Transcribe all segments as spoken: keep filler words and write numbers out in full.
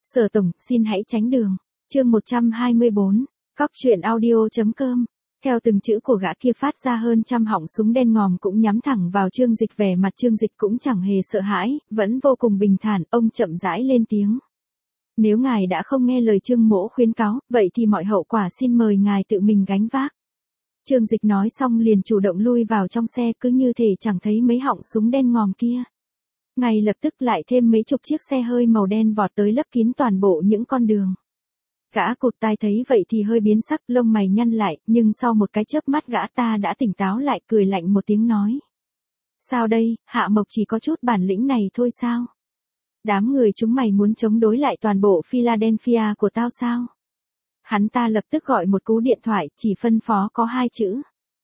Sở tổng, xin hãy tránh đường. Chương một trăm hai mươi bốn, Cóc truyện audio chấm com. Theo từng chữ của gã kia phát ra hơn trăm họng súng đen ngòm cũng nhắm thẳng vào Trương Dịch, vẻ mặt Trương Dịch cũng chẳng hề sợ hãi, vẫn vô cùng bình thản, ông chậm rãi lên tiếng. Nếu ngài đã không nghe lời Trương mỗ khuyến cáo, vậy thì mọi hậu quả xin mời ngài tự mình gánh vác. Trương Dịch nói xong liền chủ động lui vào trong xe, cứ như thể chẳng thấy mấy họng súng đen ngòm kia. Ngay lập tức lại thêm mấy chục chiếc xe hơi màu đen vọt tới lấp kín toàn bộ những con đường. Gã cụt tai thấy vậy thì hơi biến sắc, lông mày nhăn lại, nhưng sau một cái chớp mắt gã ta đã tỉnh táo lại, cười lạnh một tiếng nói. Sao đây, Hạ Mộc chỉ có chút bản lĩnh này thôi sao? Đám người chúng mày muốn chống đối lại toàn bộ Philadelphia của tao sao? Hắn ta lập tức gọi một cú điện thoại, chỉ phân phó có hai chữ.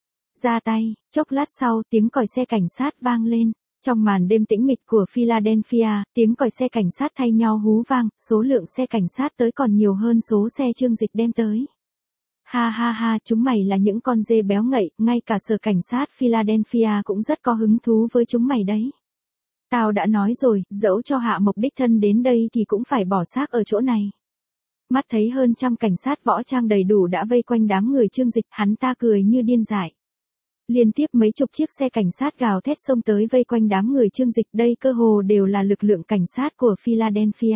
Ra tay. Chốc lát sau, tiếng còi xe cảnh sát vang lên. Trong màn đêm tĩnh mịch của Philadelphia, tiếng còi xe cảnh sát thay nhau hú vang, số lượng xe cảnh sát tới còn nhiều hơn số xe Trương Dịch đem tới. Ha ha ha, chúng mày là những con dê béo ngậy, ngay cả sở cảnh sát Philadelphia cũng rất có hứng thú với chúng mày đấy. Tao đã nói rồi, dẫu cho Hạ Mộc đích thân đến đây thì cũng phải bỏ xác ở chỗ này. Mắt thấy hơn trăm cảnh sát võ trang đầy đủ đã vây quanh đám người Trương Dịch, hắn ta cười như điên dại. Liên tiếp mấy chục chiếc xe cảnh sát gào thét xông tới vây quanh đám người Trương Dịch, đây cơ hồ đều là lực lượng cảnh sát của Philadelphia.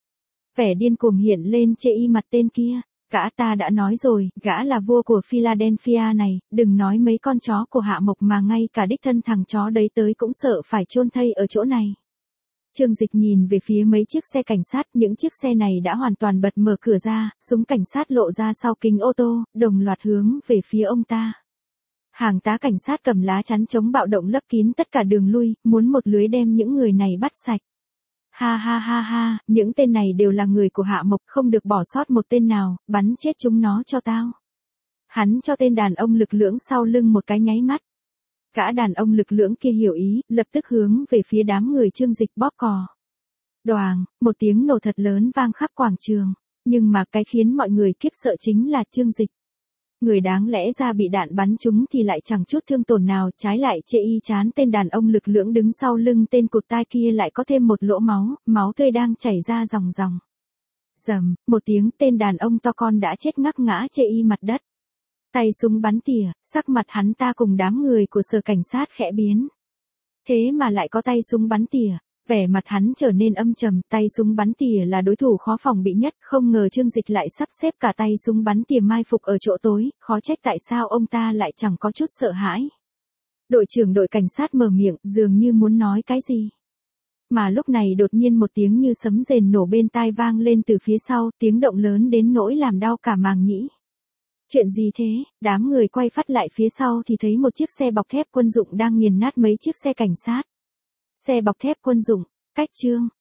Vẻ điên cuồng hiện lên trên y mặt tên kia, gã ta đã nói rồi, gã là vua của Philadelphia này, đừng nói mấy con chó của Hạ Mộc mà ngay cả đích thân thằng chó đấy tới cũng sợ phải chôn thây ở chỗ này. Trương Dịch nhìn về phía mấy chiếc xe cảnh sát, những chiếc xe này đã hoàn toàn bật mở cửa ra, súng cảnh sát lộ ra sau kính ô tô, đồng loạt hướng về phía ông ta. Hàng tá cảnh sát cầm lá chắn chống bạo động lấp kín tất cả đường lui, muốn một lưới đem những người này bắt sạch. Ha ha ha ha, những tên này đều là người của Hạ Mộc, không được bỏ sót một tên nào, bắn chết chúng nó cho tao. Hắn cho tên đàn ông lực lưỡng sau lưng một cái nháy mắt. Gã đàn ông lực lưỡng kia hiểu ý, lập tức hướng về phía đám người Trương Dịch bóp cò. Đoàng, một tiếng nổ thật lớn vang khắp quảng trường, nhưng mà cái khiến mọi người khiếp sợ chính là Trương Dịch. Người đáng lẽ ra bị đạn bắn trúng thì lại chẳng chút thương tổn nào, trái lại chê y chán tên đàn ông lực lưỡng đứng sau lưng tên cụt tai kia lại có thêm một lỗ máu, máu tươi đang chảy ra ròng ròng. Rầm, một tiếng, tên đàn ông to con đã chết ngắc ngã chê y mặt đất. Tay súng bắn tỉa, sắc mặt hắn ta cùng đám người của sở cảnh sát khẽ biến. Thế mà lại có tay súng bắn tỉa, vẻ mặt hắn trở nên âm trầm, tay súng bắn tỉa là đối thủ khó phòng bị nhất, không ngờ Trương Dịch lại sắp xếp cả tay súng bắn tỉa mai phục ở chỗ tối, khó trách tại sao ông ta lại chẳng có chút sợ hãi. Đội trưởng đội cảnh sát mở miệng, dường như muốn nói cái gì. Mà lúc này đột nhiên một tiếng như sấm rền nổ bên tai vang lên từ phía sau, tiếng động lớn đến nỗi làm đau cả màng nhĩ. Chuyện gì thế? Đám người quay phát lại phía sau thì thấy một chiếc xe bọc thép quân dụng đang nghiền nát mấy chiếc xe cảnh sát. Xe bọc thép quân dụng, cách Trương